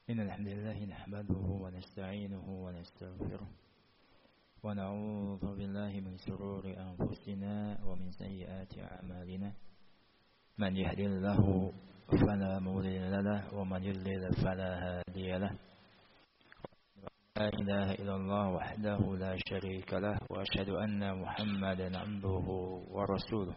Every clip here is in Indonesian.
إن الحمد لله نحمده ونستعينه ونستغفره ونعوذ بالله من شرور أنفسنا ومن سيئات أعمالنا من يهد الله فلا مضل له ومن يضلل فلا هادي له لا إله إلا الله وحده لا شريك له وأشهد أن محمدا عبده ورسوله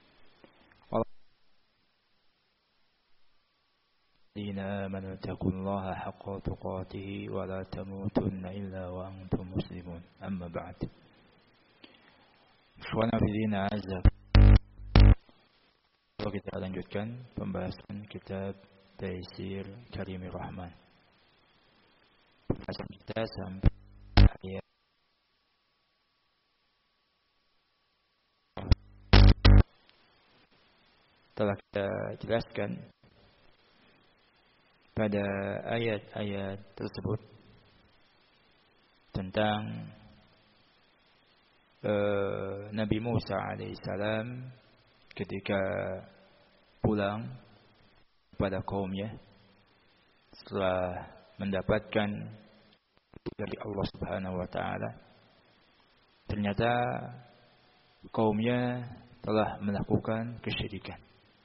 الذين آمنوا اتقوا الله حق تقاته ولا تموتن إلا وأنتم مسلمون أما بعد Ikhwana fillah azza. Kita lanjutkan pembahasan kitab Taisir Karimir Rahman. Pembahasan kita sampai ayat telah kita jelaskan pada ayat-ayat tersebut tentang Nabi Musa alaihissalam ketika pulang kepada kaumnya setelah mendapatkan dari Allah Subhanahu wa taala, ternyata kaumnya telah melakukan kesyirikan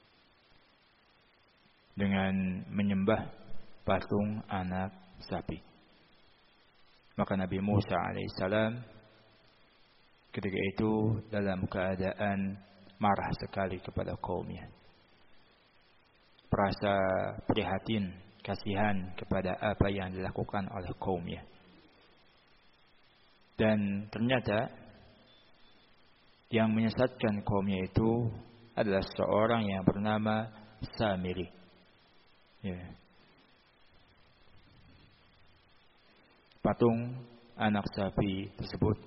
dengan menyembah patung anak sapi. Maka Nabi Musa alaihissalam ketika itu dalam keadaan marah sekali kepada kaumnya. Perasa prihatin, kasihan kepada apa yang dilakukan oleh kaumnya. Dan ternyata yang menyesatkan kaumnya itu adalah seorang yang bernama Samiri. Ya. Patung anak sapi tersebut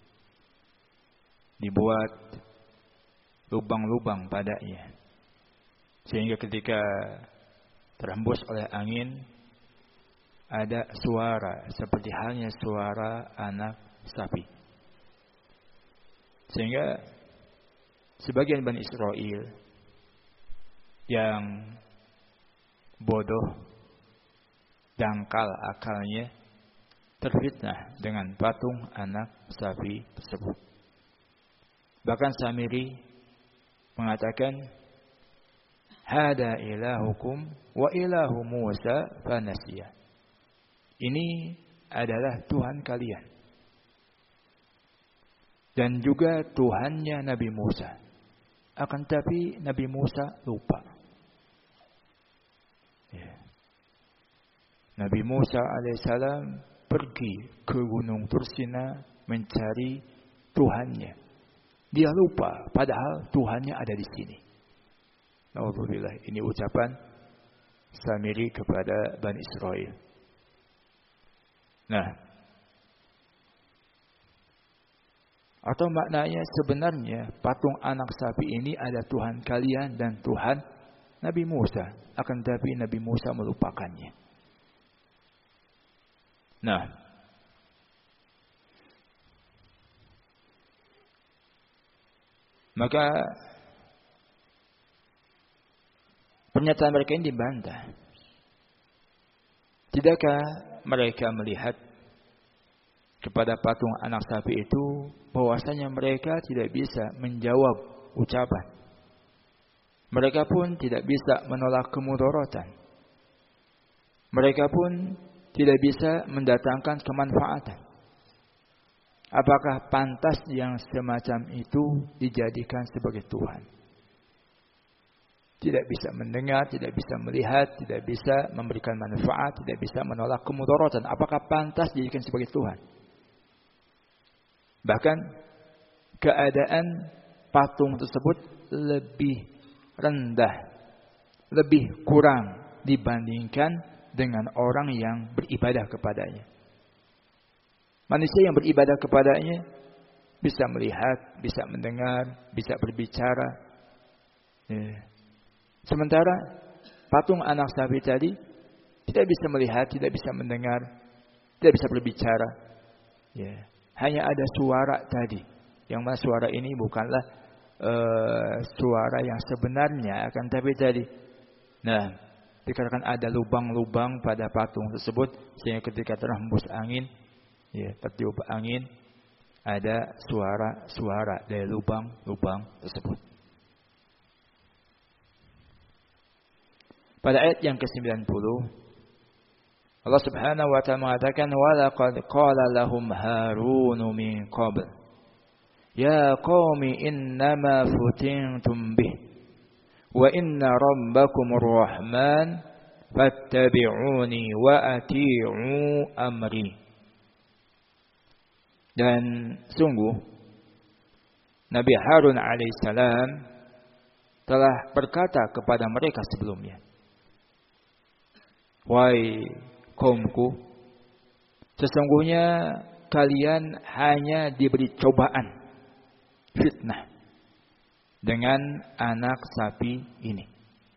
dibuat lubang-lubang padanya, sehingga ketika terhembus oleh angin ada suara seperti halnya suara anak sapi, sehingga sebagian Bani Israel yang bodoh, dangkal akalnya, terfitnah dengan patung anak sapi tersebut. Bahkan Samiri mengatakan, hada ilahukum wa ilahu Musa fanasiya. Ini adalah Tuhan kalian dan juga Tuhannya Nabi Musa. Akan tapi Nabi Musa lupa. Ya. Nabi Musa alaihissalam pergi ke Gunung Tursina mencari Tuhannya. Dia lupa, padahal Tuhannya ada di sini. Alhamdulillah, ini ucapan Samiri kepada Bani Israel. Nah, atau maknanya sebenarnya patung anak sapi ini ada Tuhan kalian dan Tuhan Nabi Musa. Akan tetapi Nabi Musa melupakannya. Nah, maka pernyataan mereka ini dibantah. Tidakkah mereka melihat kepada patung anak sapi itu bahwasanya mereka tidak bisa menjawab ucapan. Mereka pun tidak bisa menolak kemudaratan. Mereka pun tidak bisa mendatangkan kemanfaatan. Apakah pantas yang semacam itu dijadikan sebagai Tuhan? Tidak bisa mendengar, tidak bisa melihat, tidak bisa memberikan manfaat, tidak bisa menolak kemudaratan. Apakah pantas dijadikan sebagai Tuhan? Bahkan keadaan patung tersebut lebih rendah, lebih kurang dibandingkan dengan orang yang beribadah kepadanya. Manusia yang beribadah kepadanya bisa melihat, bisa mendengar, bisa berbicara. Ya. Sementara patung anak sapi tadi tidak bisa melihat, tidak bisa mendengar, tidak bisa berbicara. Ya. Hanya ada suara tadi. Yang mana suara ini bukanlah suara yang sebenarnya, akan tapi tadi. Nah, dikarenakan ada lubang-lubang pada patung tersebut sehingga ketika terhembus angin, tertiup angin, ada suara-suara dari lubang-lubang tersebut. Pada ayat yang ke-90 Allah Subhanahu wa taala mengatakan wa laqad qala lahum Harun min qabl ya qaumi innama futintum bih wa inna rabbakumur rahman fattabi'uni wa ati'u amri. Dan sungguh Nabi Harun alaihissalam telah berkata kepada mereka sebelumnya, wahai kaumku, sesungguhnya kalian hanya diberi cobaan, fitnah dengan anak sapi ini.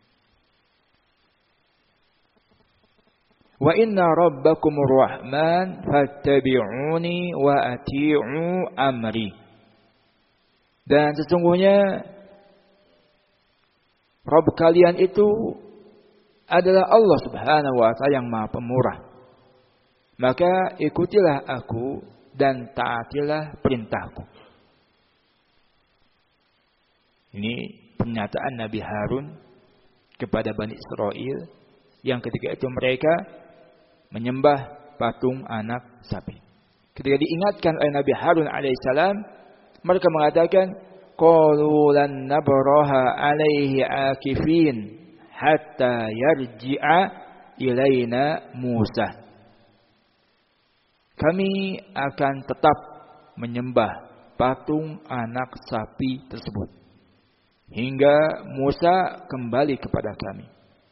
Wa inna rabbakumur rahman fattabi'uni wa ati'u amri. Dan sesungguhnya Rabb kalian itu adalah Allah Subhanahu wa taala yang Maha Pemurah. Maka ikutilah aku dan taatilah perintahku. Ini pernyataan Nabi Harun kepada Bani Israel yang ketika itu mereka menyembah patung anak sapi. Ketika diingatkan oleh Nabi Harun alaihissalam, mereka mengatakan, qalu lan nabraha alaihi akifin hatta yarji'a ilaina Musa. Kami akan tetap menyembah patung anak sapi tersebut hingga Musa kembali kepada kami.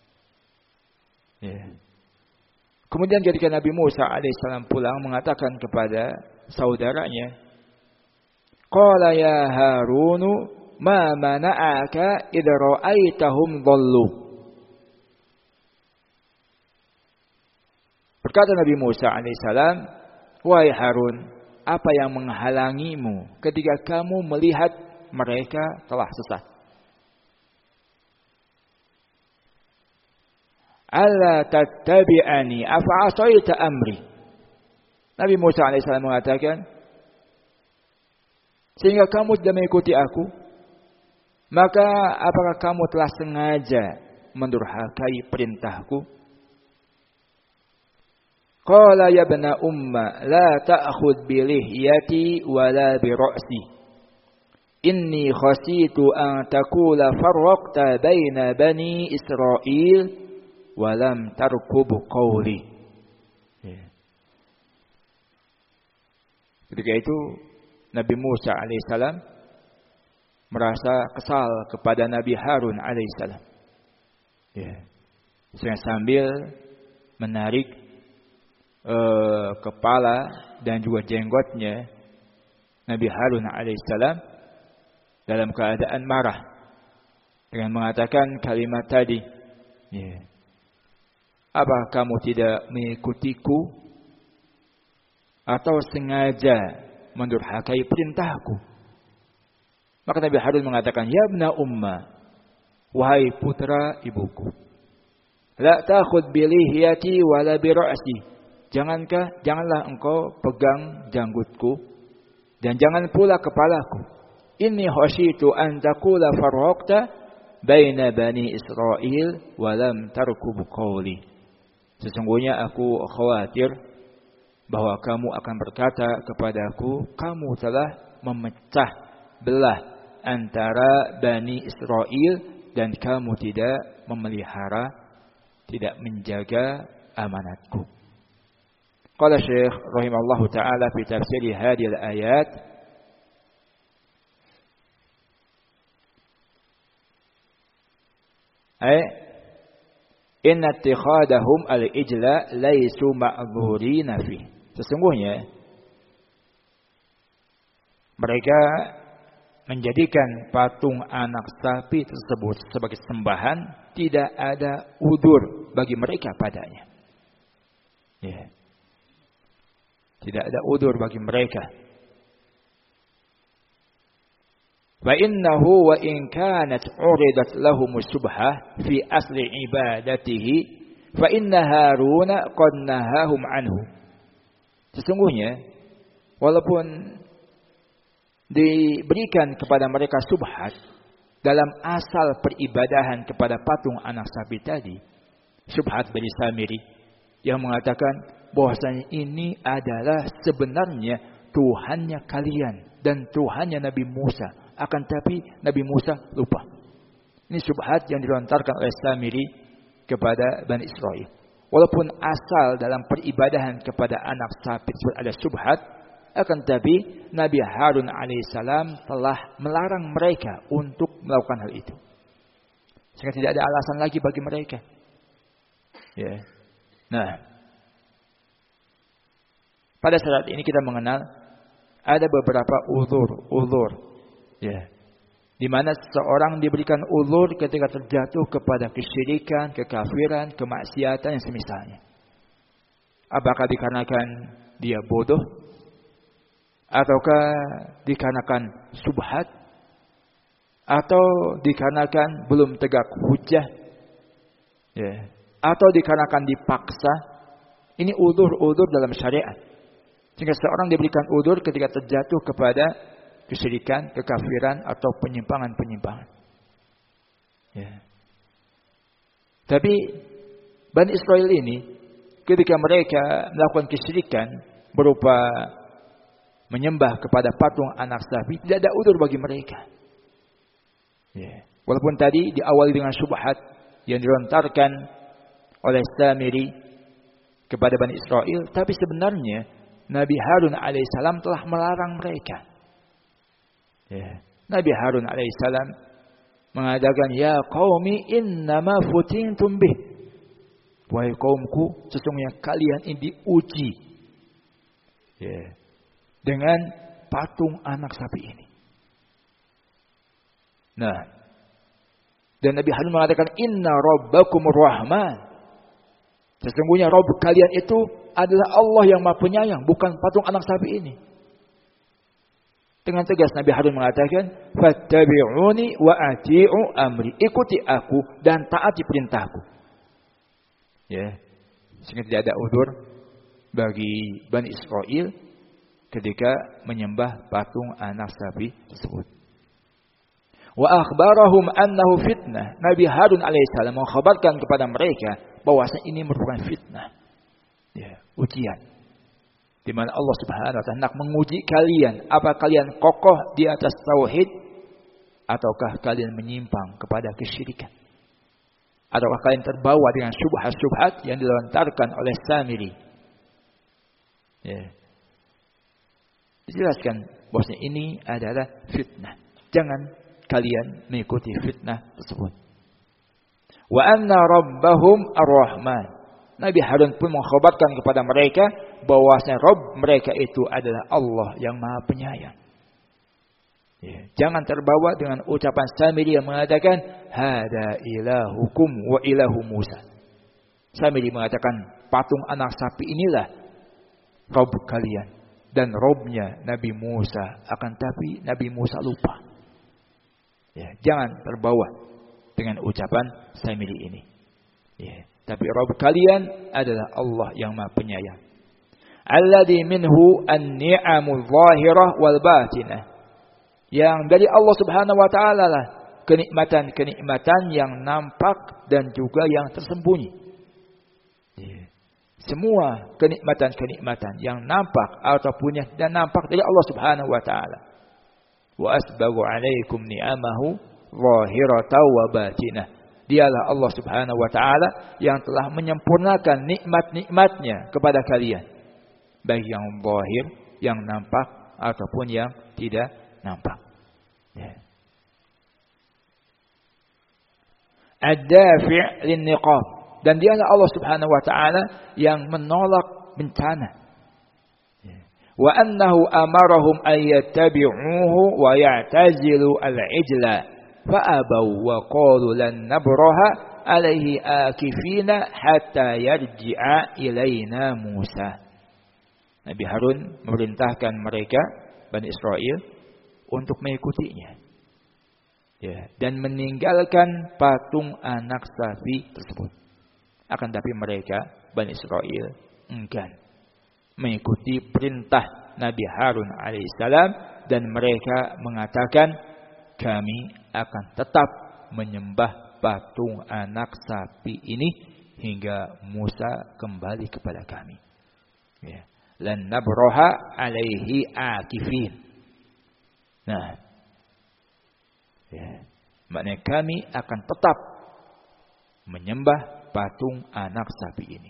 Kemudian ketika Nabi Musa alaihissalam pulang mengatakan kepada saudaranya, qala ya Harunu ma mana'aka idh ra'aitahum dhallu. Berkata Nabi Musa alaihissalam, wahai Harun, apa yang menghalangimu ketika kamu melihat mereka telah sesat? Alla tattabi'ani afa'asaita amri. Nabi Musa alaihissalam mengatakan, sehingga kamu tidak mengikuti aku, maka apakah kamu telah sengaja mendurhakai perintahku? Qala ya bna umma la ta'khudh bi lihyati wa la bi ra'si. Inni khasitu an taqula farraqta baina bani Israil walam tarkubu qawli. Ketika itu Nabi Musa alaihissalam merasa kesal kepada Nabi Harun alaihissalam. Sambil menarik kepala dan juga jenggotnya Nabi Harun alaihissalam dalam keadaan marah dengan mengatakan kalimat tadi. Apa kamu tidak mengikutiku atau sengaja mendurhakai perintahku? Maka Nabi Harun mengatakan, ya bna umma, wahai putra ibuku, la ta'khudh bi lihyati wa la bi ra'si. Janganlah engkau pegang janggutku dan jangan pula kepalaku. Inni khasyitu an taqula farraqta baina bani Israil wa lam tarkub qawli. Sesungguhnya aku khawatir bahwa kamu akan berkata kepadaku, kamu telah memecah belah antara Bani Israel dan kamu tidak memelihara, tidak menjaga amanatku. Qala Syekh rahimallahu taala fi tafsir hadhihi al-ayat, inna ittikhadahum al-ijla laisu ma'dhurina fi. Sesungguhnya mereka menjadikan patung anak sapi tersebut sebagai sembahan, tidak ada udzur bagi mereka padanya. Tidak ada udzur bagi mereka. Fa innahu wa in kanat uridat lahum subhah fi asli ibadatihi fa inna Haruna qad nahahum anhu. Sesungguhnya walaupun diberikan kepada mereka subhat dalam asal peribadahan kepada patung anak sapi tadi, subhat dari Samiri yang mengatakan bahwasanya ini adalah sebenarnya Tuhannya kalian dan Tuhannya Nabi Musa, akan tapi Nabi Musa lupa. Ini subhat yang dilontarkan oleh Samiri kepada Bani Israel. Walaupun asal dalam peribadahan kepada anak sapi ada subhat, akan tapi Nabi Harun alaihissalam telah melarang mereka untuk melakukan hal itu. Sehingga tidak ada alasan lagi bagi mereka. Ya. Nah, pada saat ini kita mengenal ada beberapa uzur. Ya. Di mana seseorang diberikan uzur ketika terjatuh kepada kesyirikan, kekafiran, kemaksiatan yang semisalnya. Apakah dikarenakan dia bodoh? Ataukah dikarenakan subhat? Atau dikarenakan belum tegak hujjah? Ya. Atau dikarenakan dipaksa? Ini uzur-uzur dalam syariat. Sehingga seorang diberikan uzur ketika terjatuh kepada kesyirikan, kekafiran, atau penyimpangan-penyimpangan. Ya. Tapi Bani Israel ini ketika mereka melakukan kesyirikan berupa menyembah kepada patung anak sapi, tidak ada uzur bagi mereka. Ya. Walaupun tadi diawali dengan syubhat yang dilontarkan oleh Samiri kepada Bani Israel, tapi sebenarnya Nabi Harun alaihissalam telah melarang mereka. Ya. Nabi Harun alaihissalam mengatakan, ya qaumi innama futintum bih. Wahai kaumku, sesungguhnya kalian ini diuji. Ya. Dengan patung anak sapi ini. Nah, dan Nabi Harun mengatakan, inna rabbakumur rahman. Sesungguhnya Rabb kalian itu adalah Allah yang Maha Penyayang, bukan patung anak sapi ini. Dengan tegas Nabi Harun mengatakan, fattabi'uni wa ati'u amri. Ikuti aku dan taati perintahku. Ya. Sehingga tidak ada uzur bagi Bani Israel ketika menyembah patung anak sapi tersebut. Wa akhbarahum annahu fitnah. Nabi Harun alaihissalam mengkhabarkan kepada mereka bahwasanya ini merupakan fitnah. Ya, ujian. Di mana Allah Subhanahu wa taala hendak menguji kalian, apa kalian kokoh di atas tauhid ataukah kalian menyimpang kepada kesyirikan? Ataukah kalian terbawa dengan syubhat-syubhat yang dilontarkan oleh Samiri? Ya. Dijelaskan bahwasanya ini adalah fitnah. Jangan kalian mengikuti fitnah tersebut. Wa anna rabbahum ar-Rahman. Nabi Harun pun mengkhabarkan kepada mereka bahwasanya Rabb mereka itu adalah Allah yang Maha Penyayang. Ya, jangan terbawa dengan ucapan Samiri yang mengatakan hada ilahukum wa ilahu Musa. Samiri mengatakan patung anak sapi inilah Rabb kalian dan Rabbnya Nabi Musa, akan tapi Nabi Musa lupa. Ya, jangan terbawa dengan ucapan Samiri ini. Ya, tapi Rabb kalian adalah Allah yang Maha Penyayang. Alladzi minhu an-ni'amul zahirah wal batinah. Yang dari Allah Subhanahu wa taala lah kenikmatan-kenikmatan yang nampak dan juga yang tersembunyi. Ya. Semua kenikmatan-kenikmatan yang nampak ataupun yang tidak nampak dari Allah Subhanahu wa taala. Wa asbaghu 'alaikum ni'amahu zahiratan wa batinah. Dialah Allah Subhanahu wa taala yang telah menyempurnakan nikmat-nikmatnya kepada kalian, baik yang zahir, yang nampak ataupun yang tidak nampak. Ya. Ad-dafi' lin-niqab, dan dialah Allah Subhanahu wa taala yang menolak bencana. Ya. Wa annahu amarahum ay yattabi'uhu wa ya'tazilu al-ijla. فأبوا وقالوا لن نبرح عليه آكفين حتى يرجع إلينا موسى. Nabi Harun memerintahkan mereka Bani Israel untuk mengikutinya. Ya, dan meninggalkan patung anak sapi tersebut. Akan tapi mereka Bani Israel enggan mengikuti perintah Nabi Harun alaihissalam, dan mereka mengatakan, kami akan tetap menyembah patung anak sapi ini hingga Musa kembali kepada kami. Ya. Lan nabroha alaihi akifin. Nah, ya, maknanya kami akan tetap menyembah patung anak sapi ini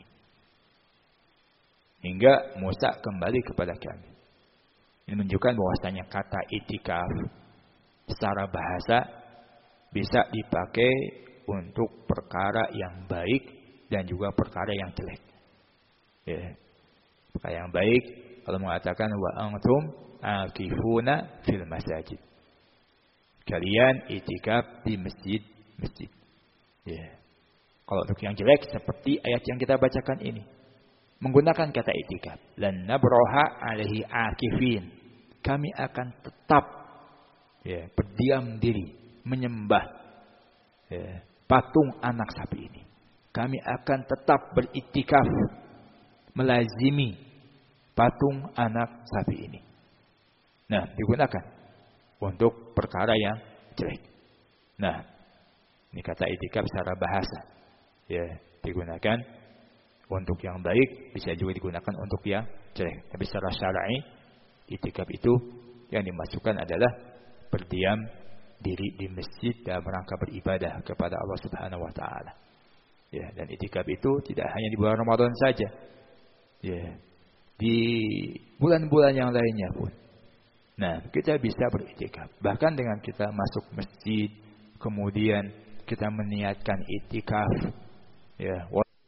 hingga Musa kembali kepada kami. Ini menunjukkan bahwasanya kata itikaf secara bahasa bisa dipakai untuk perkara yang baik dan juga perkara yang jelek. Ya. Perkara yang baik kalau mengatakan wa antum akifuna fil masajid. Kalian itikaf di masjid. Ya. Kalau untuk yang jelek seperti ayat yang kita bacakan ini, menggunakan kata itikaf, lan nabroha alaihi akifin. Kami akan tetap berdiam diri menyembah patung anak sapi ini. Kami akan tetap beritikaf melazimi patung anak sapi ini. Nah, digunakan untuk perkara yang jelek. Nah, ini kata itikaf secara bahasa. Ya, digunakan untuk yang baik, bisa juga digunakan untuk yang jelek. Tapi secara syar'i, itikaf itu yang dimasukkan adalah berdiam diri di masjid dalam rangka beribadah kepada Allah Subhanahu wa taala. Ya, dan itikaf itu tidak hanya di bulan Ramadan saja. Ya, di bulan-bulan yang lainnya pun. Nah, kita bisa beritikaf. Bahkan dengan kita masuk masjid, kemudian kita meniatkan itikaf, ya,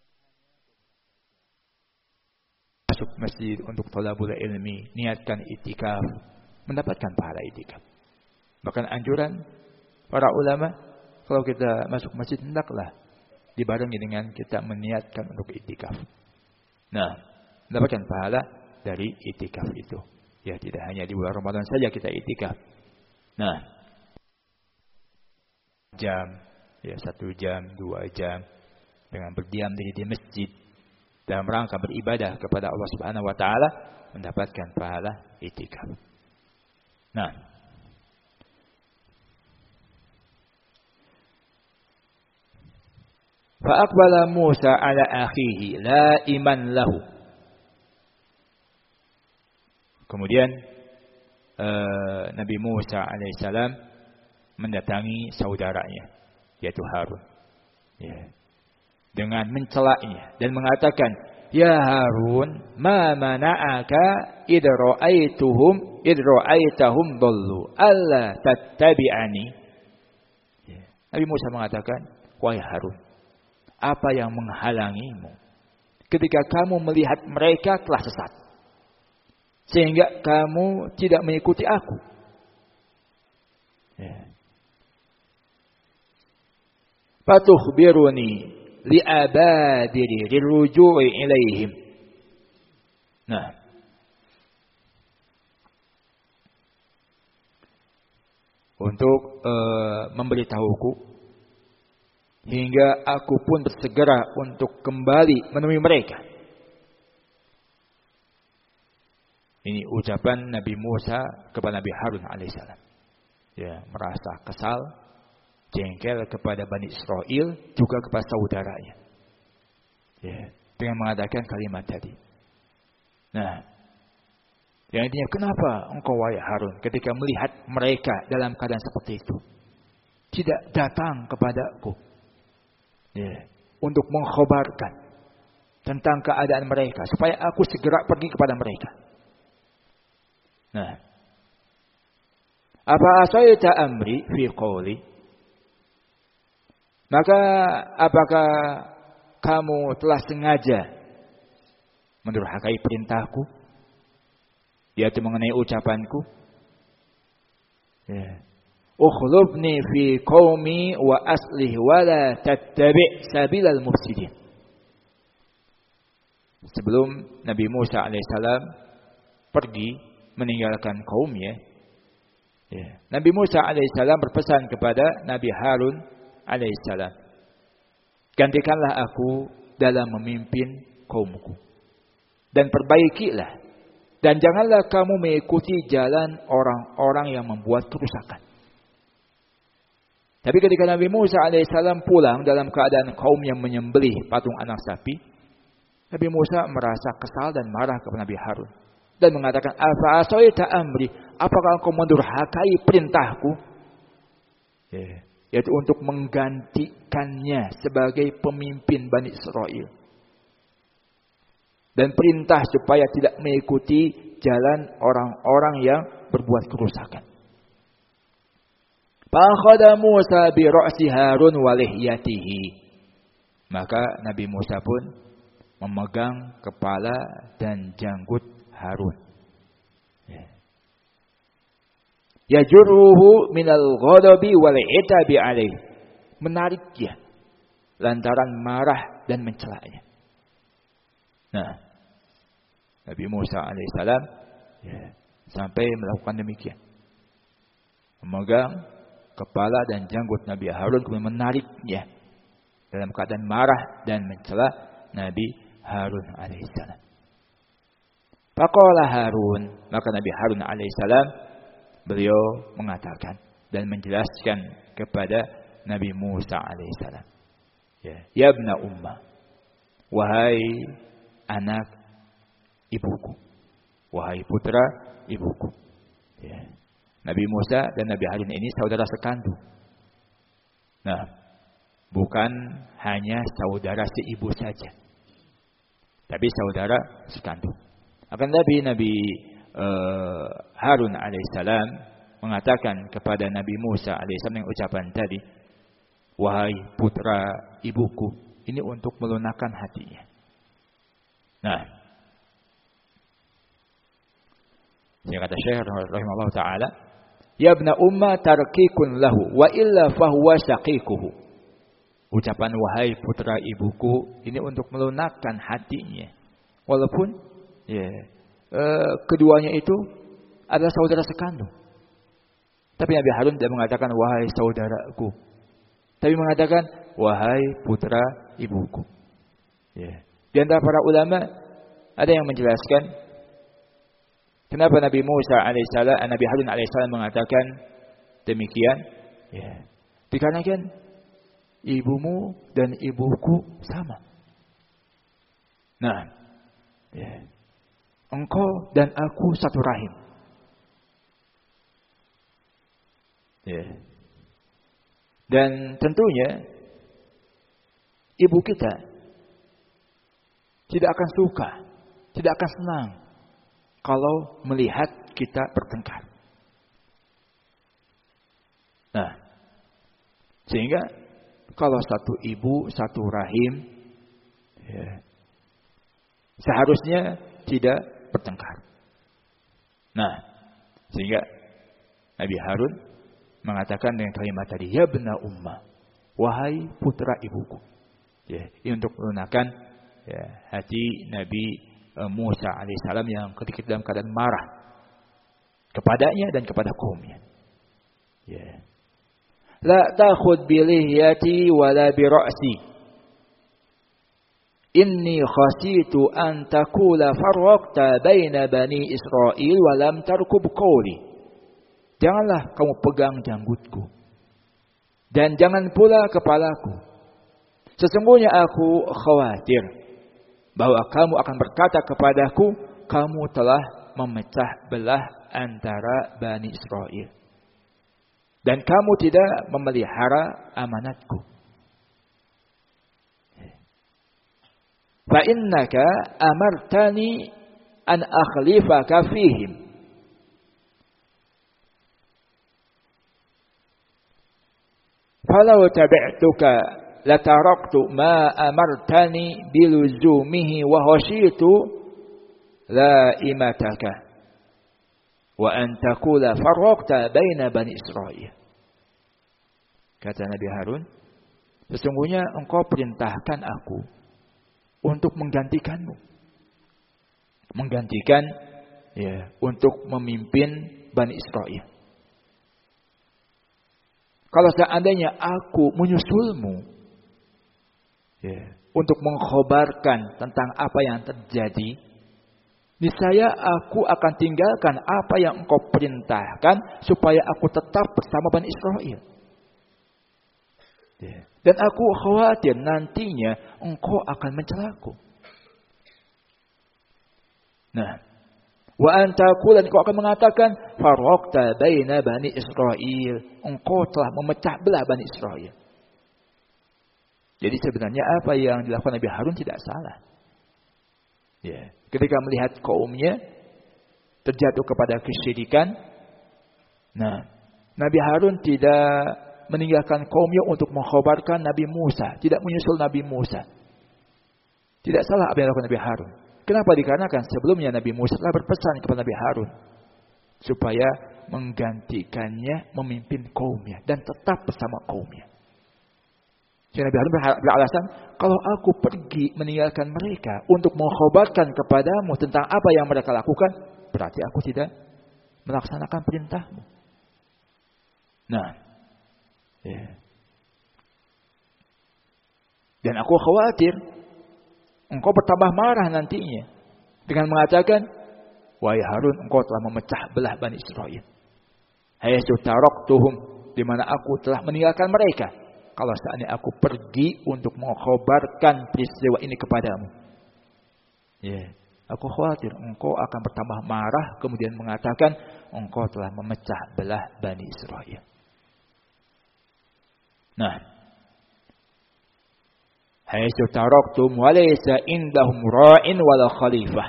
masuk masjid untuk thalabul ilmi, niatkan itikaf, mendapatkan pahala itikaf. Bahkan anjuran para ulama, kalau kita masuk masjid hendaklah dibarengi dengan kita meniatkan untuk itikaf. Nah, mendapatkan pahala dari itikaf itu. Ya, tidak hanya di bulan Ramadan saja kita itikaf. Nah, jam, ya 1 jam, 2 jam dengan berdiam diri di masjid dalam rangka beribadah kepada Allah Subhanahu wa taala, mendapatkan pahala itikaf. Nah, fa aqbala Musa ala akhihi la iman lahu. Kemudian Nabi Musa alaihissalam mendatangi saudaranya, yaitu Harun, ya, dengan mencelaknya dan mengatakan, ya Harun, ma mana'aka id ra'aitahum dhallu alla tattabi'ani. Ya. Nabi Musa mengatakan, wahai Harun, apa yang menghalangimu ketika kamu melihat mereka telah sesat sehingga kamu tidak mengikuti aku? Ya. Fatukhbiruni li'abadiri liruju'i ilaihim. Nah, untuk memberitahuku hingga aku pun bersegera untuk kembali menemui mereka. Ini ucapan Nabi Musa kepada Nabi Harun alaihissalam. Ya, merasa kesal, jengkel kepada Bani Israel, juga kepada saudaranya. Ya, dengan mengatakan kalimat tadi. Nah, yang intinya, kenapa engkau wahai Harun ketika melihat mereka dalam keadaan seperti itu tidak datang kepadaku, ya, untuk mengkhabarkan tentang keadaan mereka supaya aku segera pergi kepada mereka? Nah, apa asaita amri fi qawli? Maka apakah kamu telah sengaja mendurhakai perintahku, yaitu mengenai ucapanku? Ya. Ukhlubni fi qaumi wa aslih wa la tattabi' sabilal mufsidin. Sebelum Nabi Musa alaihissalam pergi meninggalkan kaumnya, Ya. Nabi Musa alaihissalam berpesan kepada Nabi Harun alaihissalam, gantikanlah aku dalam memimpin kaumku. Dan perbaikilah. Dan janganlah kamu mengikuti jalan orang-orang yang membuat kerusakan. Tapi ketika Nabi Musa alaihissalam pulang dalam keadaan kaum yang menyembelih patung anak sapi, Nabi Musa merasa kesal dan marah kepada Nabi Harun. Dan mengatakan, "Afa asaita amri? Apakah engkau mendurhakai perintahku?" Yaitu untuk menggantikannya sebagai pemimpin Bani Israel. Dan perintah supaya tidak mengikuti jalan orang-orang yang berbuat kerusakan. Fakhadha Musa bi ra'si Harun wa lihyatihi. Maka Nabi Musa pun memegang kepala dan janggut Harun. Yajurruhu minal ghadabi wal itabi alaih. Menarik dia lantaran marah dan mencelanya. Nah, Nabi Musa alaihissalam sampai melakukan demikian. Memegang kepala dan janggut Nabi Harun, kemudian menariknya dalam keadaan marah dan mencela Nabi Harun alaihissalam. Faqala Harun, maka Nabi Harun alaihissalam beliau mengatakan dan menjelaskan kepada Nabi Musa alaihissalam, ya ibna umma, wahai anak ibuku, wahai putra ibuku. Nabi Musa dan Nabi Harun ini saudara sekandung. Nah, bukan hanya saudara seibu saja, tapi saudara sekandung. Akan Nabi Harun alaihissalam mengatakan kepada Nabi Musa alaihissalam yang ucapan tadi, wahai putra ibuku, ini untuk melunakkan hatinya. Nah, yang kata Syekh rahimahullah taala, ya ibna umma tarkikun lahu wa illa fahuwa syaqiquhu. Ucapan wahai putra ibuku ini untuk melunakkan hatinya. Walaupun keduanya itu adalah saudara sekandung. Tapi Nabi Harun tidak mengatakan wahai saudaraku, tapi mengatakan wahai putra ibuku. Di antara para ulama ada yang menjelaskan kenapa Nabi Musa alaihissalam, Nabi Harun alaihissalam mengatakan demikian. Dikarenakan ibumu dan ibuku sama. Nah, engkau dan aku satu rahim. Dan tentunya ibu kita tidak akan suka, tidak akan senang kalau melihat kita bertengkar. Nah, sehingga kalau satu ibu, satu rahim, seharusnya tidak bertengkar. Nah, sehingga Nabi Harun mengatakan dengan kalimat tadi, ya ibna umma, wahai putra ibuku. Ini untuk melunakkan hati Nabi Musa alaihissalam yang ketika dalam keadaan marah kepadanya dan kepada kaumnya. La ta'khud bi lihyati wala bi ra'si. Inni khasitu an takula farraqta baina bani Israil wa lam tarkub qawli. Janganlah kamu pegang janggutku dan jangan pula kepalaku. Sesungguhnya aku khawatir bahwa kamu akan berkata kepadaku, kamu telah memecah belah antara Bani Israel dan kamu tidak memelihara amanatku. Fa innaka amartani an akhlifaka fihim. Falau tabi'tuka lataraktu ma amartani biluzumihi wa khasyitu la imataka wa an taqula farraqta baina bani Israil. Kata Nabi Harun, sesungguhnya engkau perintahkan aku untuk menggantikanmu. Menggantikan untuk memimpin Bani Israil. Kalau seandainya aku menyusulmu untuk mengkhabarkan tentang apa yang terjadi, niscaya aku akan tinggalkan apa yang engkau perintahkan supaya aku tetap bersama Bani Israel. Dan aku khawatir nantinya engkau akan mencelaku. Nah, wa antaku, dan engkau akan mengatakan faraqta baina Bani Israel, engkau telah memecah belah Bani Israel. Jadi sebenarnya apa yang dilakukan Nabi Harun tidak salah. Ketika melihat kaumnya terjatuh kepada kesyirikan, nah, Nabi Harun tidak meninggalkan kaumnya untuk mengkhabarkan Nabi Musa, tidak menyusul Nabi Musa. Tidak salah apa yang dilakukan Nabi Harun. Kenapa? Dikarenakan sebelumnya Nabi Musa telah berpesan kepada Nabi Harun supaya menggantikannya memimpin kaumnya dan tetap bersama kaumnya. Jadi Nabi Harun beralasan, kalau aku pergi meninggalkan mereka untuk mengkhabarkan kepadamu tentang apa yang mereka lakukan, berarti aku tidak melaksanakan perintahmu. Nah, dan aku khawatir engkau bertambah marah nantinya dengan mengatakan, wahai Harun, engkau telah memecah belah Bani Israel. Haitsu taraktuhum, di mana aku telah meninggalkan mereka. Kalau seandainya aku pergi untuk mengkhabarkan peristiwa ini kepadamu, aku khawatir engkau akan bertambah marah, kemudian mengatakan engkau telah memecah belah Bani Israel. Nah, haitsu taraktum wa laysa indahum ra'in wala khalifah.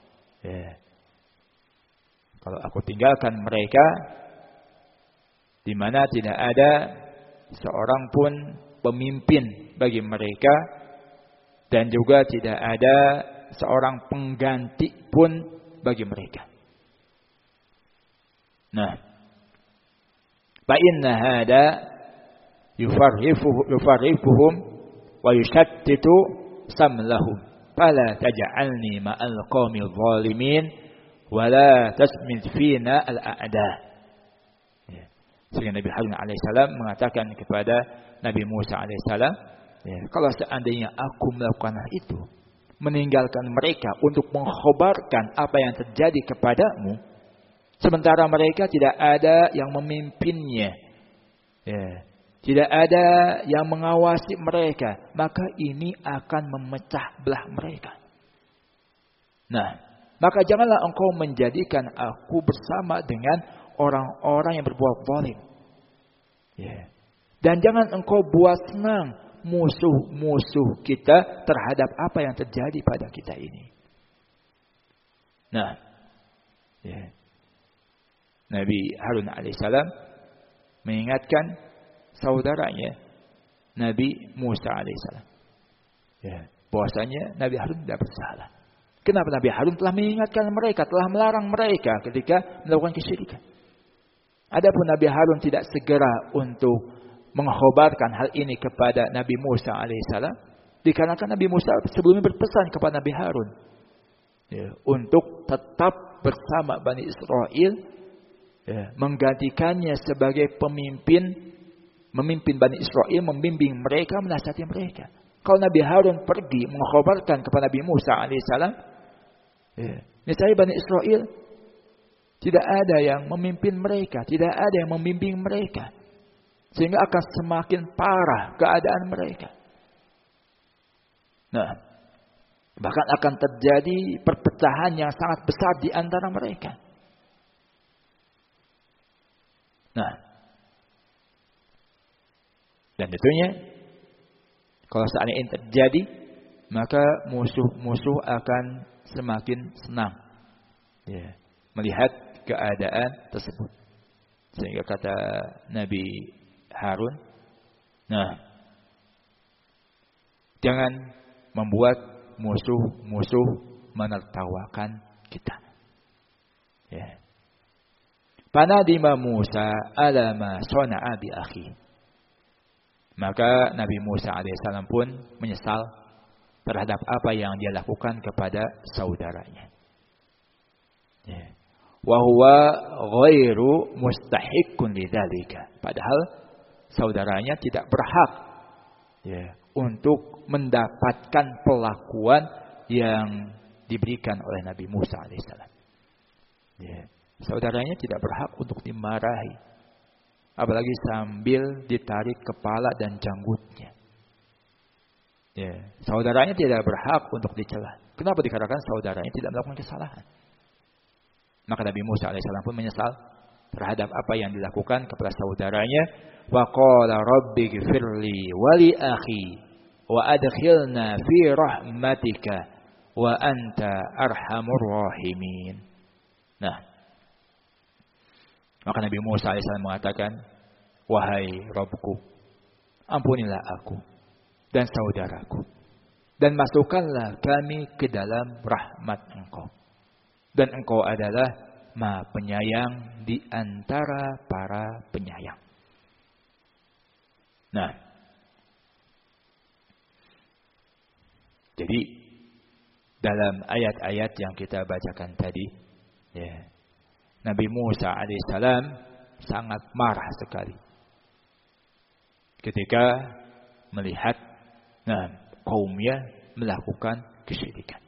Kalau aku tinggalkan mereka di mana tidak ada seorang pun pemimpin bagi mereka dan juga tidak ada seorang pengganti pun bagi mereka. Nah, fa inna hada yufarrifuhum wa yushattitu samlahum fala taj'alni ma'al qaumil zalimin wa la tasmid fina al-a'da. Sehingga Nabi Harun alaihissalam mengatakan kepada Nabi Musa alaihissalam, kalau seandainya aku melakukan hal itu, meninggalkan mereka untuk mengkhabarkan apa yang terjadi kepadamu, sementara mereka tidak ada yang memimpinnya, tidak ada yang mengawasi mereka, maka ini akan memecah belah mereka. Nah, maka janganlah engkau menjadikan aku bersama dengan orang-orang yang berbuat zalim. Dan jangan engkau buat senang musuh-musuh kita terhadap apa yang terjadi pada kita ini. Nah, Nabi Harun alaihissalam mengingatkan saudaranya Nabi Musa alaihissalam, bahwasanya Nabi Harun tidak bersalah. Kenapa? Nabi Harun telah mengingatkan mereka, telah melarang mereka ketika melakukan kesyirikan. Adapun Nabi Harun tidak segera untuk mengkhabarkan hal ini kepada Nabi Musa alaihissalam, dikarenakan Nabi Musa sebelumnya berpesan kepada Nabi Harun untuk tetap bersama Bani Israel, menggantikannya sebagai pemimpin, memimpin Bani Israel, membimbing mereka, menasihati mereka. Kalau Nabi Harun pergi mengkhabarkan kepada Nabi Musa alaihissalam, niscaya Bani Israel tidak ada yang memimpin mereka, tidak ada yang membimbing mereka. Sehingga akan semakin parah keadaan mereka. Nah, bahkan akan terjadi perpecahan yang sangat besar di antara mereka. Nah, dan tentunya kalau seandainya ini terjadi, maka musuh-musuh akan semakin senang melihat keadaan tersebut. Sehingga kata Nabi Harun, nah, jangan membuat musuh-musuh menertawakan kita. Panadima Musa ala ma sana'a bi akhi. Maka Nabi Musa alaihissalam pun menyesal terhadap apa yang dia lakukan kepada saudaranya. Wa huwa ghairu mustahiqqun lidzalika. Padahal saudaranya tidak berhak untuk mendapatkan perlakuan yang diberikan oleh Nabi Musa alaihissalam. Saudaranya tidak berhak untuk dimarahi, apalagi sambil ditarik kepala dan janggutnya. Saudaranya tidak berhak untuk dicela. Kenapa? Dikarenakan saudaranya tidak melakukan kesalahan. Maka Nabi Musa alaihissalam pun menyesal terhadap apa yang dilakukan kepada saudaranya. Wa qala rabbi ghfirli wa li akhi wa adkhilna fi rahmatika wa anta arhamur rahimin. Nah, maka Nabi Musa alaihissalam mengatakan, wahai Rabbku, ampunilah aku dan saudaraku, dan masukkanlah kami ke dalam rahmat Engkau. Dan Engkau adalah Maha Penyayang di antara para penyayang. Nah, jadi dalam ayat-ayat yang kita bacakan tadi, Nabi Musa alaihissalam sangat marah sekali ketika melihat kaumnya melakukan kesyirikan.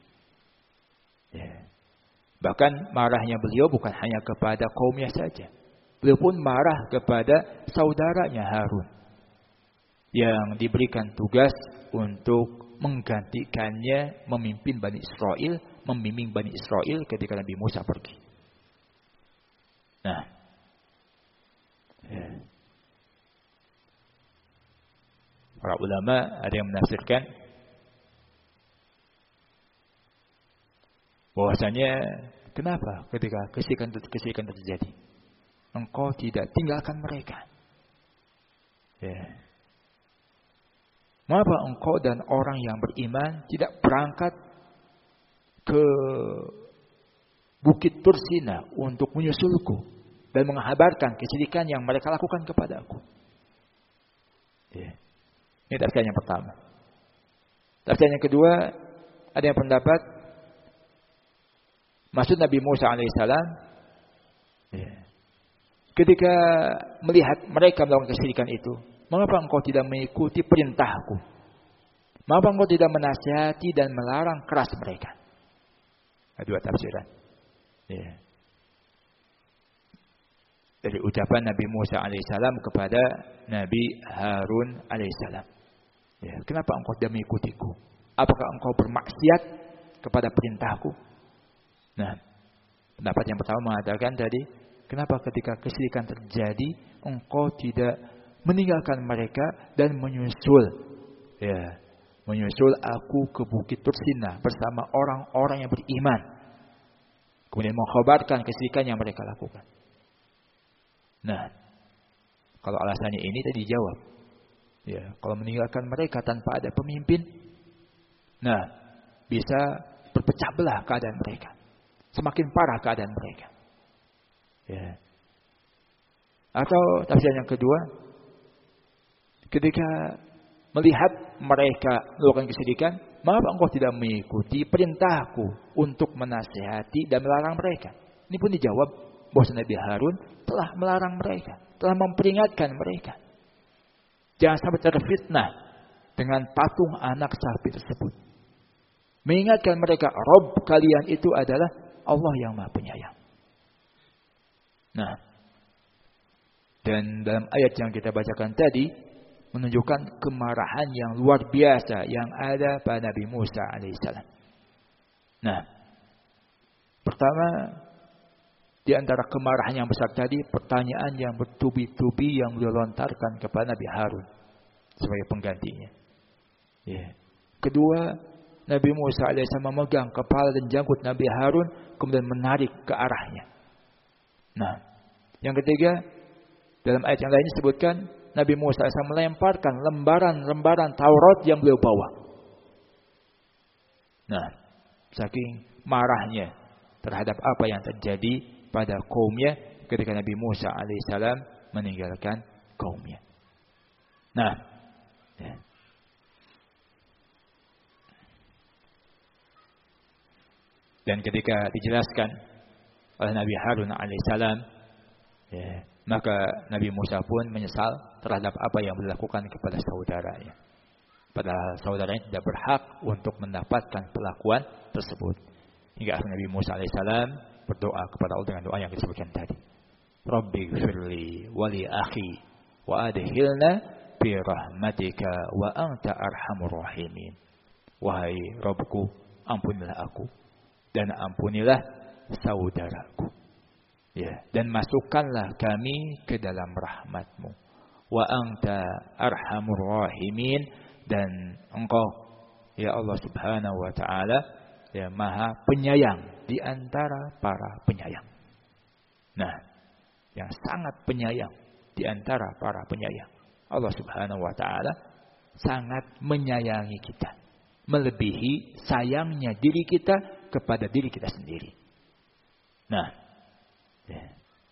Bahkan marahnya beliau bukan hanya kepada kaumnya saja. Beliau pun marah kepada saudaranya Harun yang diberikan tugas untuk menggantikannya memimpin Bani Israel, membimbing Bani Israel ketika Nabi Musa pergi. Nah, para ulama ada yang menafsirkan bahwasanya kenapa ketika kesyirikan terjadi, engkau tidak tinggalkan mereka? Mengapa engkau dan orang yang beriman tidak berangkat ke Bukit Tursina untuk menyusulku dan mengabarkan kesyirikan yang mereka lakukan kepada aku? Ini tafsir yang pertama. Tafsir yang kedua, ada yang pendapat maksud Nabi Musa alaihissalam ketika melihat mereka melakukan kesyirikan itu, mengapa engkau tidak mengikuti perintahku? Mengapa engkau tidak menasihati dan melarang keras mereka? Ada dua tafsiran. Dari ucapan Nabi Musa alaihissalam kepada Nabi Harun alaihissalam. Kenapa engkau tidak mengikutiku? Apakah engkau bermaksiat kepada perintahku? Nah, pendapat yang pertama mengatakan tadi, kenapa ketika kesyirikan terjadi, engkau tidak meninggalkan mereka dan menyusul aku ke Bukit Tursina bersama orang-orang yang beriman, kemudian mengkhabarkan kesyirikan yang mereka lakukan. Nah, kalau alasannya ini tadi dijawab, kalau meninggalkan mereka tanpa ada pemimpin, nah bisa berpecah belah keadaan mereka, semakin parah keadaan mereka. Atau tafsir yang kedua, ketika melihat mereka melakukan kesyirikan, mengapa engkau tidak mengikuti perintahku untuk menasihati dan melarang mereka? Ini pun dijawab bahwa Nabi Harun telah melarang mereka, telah memperingatkan mereka. Jangan sampai terfitnah dengan patung anak sapi tersebut. Mengingatkan mereka, Rabb kalian itu adalah Allah yang Maha Penyayang. Nah, dan dalam ayat yang kita bacakan tadi menunjukkan kemarahan yang luar biasa yang ada pada Nabi Musa alaihissalam. Nah, pertama di antara kemarahan yang besar tadi, pertanyaan yang bertubi-tubi yang beliau lontarkan kepada Nabi Harun sebagai penggantinya. Kedua, Nabi Musa alaihissalam memegang kepala dan janggut Nabi Harun kemudian menarik ke arahnya. Nah, yang ketiga, dalam ayat yang lain disebutkan Nabi Musa AS melemparkan lembaran-lembaran Taurat yang beliau bawa. Nah, saking marahnya terhadap apa yang terjadi pada kaumnya ketika Nabi Musa alaihissalam meninggalkan kaumnya. Nah, dan ketika dijelaskan oleh Nabi Harun alaihissalam Maka Nabi Musa pun menyesal terhadap apa yang dilakukan kepada saudaranya. Padahal saudaranya tidak berhak untuk mendapatkan perlakuan tersebut. Hingga Nabi Musa alaihissalam berdoa kepada Allah dengan doa yang disebutkan tadi. Rabbi gfirli wali akhi wa adkhilna fi rahmatika wa anta arhamur rahimin. Wahai Rabbku, ampunilah aku dan ampunilah saudaraku. Ya, dan masukkanlah kami ke dalam rahmat-Mu. Wa anta arhamur rahimin, dan Engkau ya Allah Subhanahu wa taala ya Maha Penyayang di antara para penyayang. Nah, yang sangat penyayang di antara para penyayang. Allah Subhanahu wa taala sangat menyayangi kita, melebihi sayangnya diri kita kepada diri kita sendiri. Nah, ya.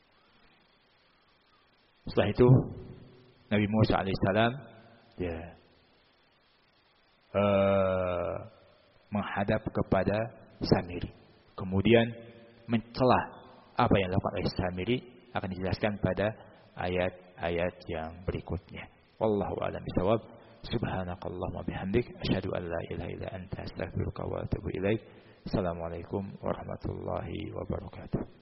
Setelah itu Nabi Musa alaihissalam ya menghadap kepada Samiri, kemudian mencela apa yang dilakukan oleh Samiri akan dijelaskan pada ayat-ayat yang berikutnya. Wallahu a'lam bishawab. Subhanakallahumma bihamdik asyhadu an la ilaha illa anta astaghfiruka wa atubu ilaik. Assalamualaikum warahmatullahi wabarakatuh.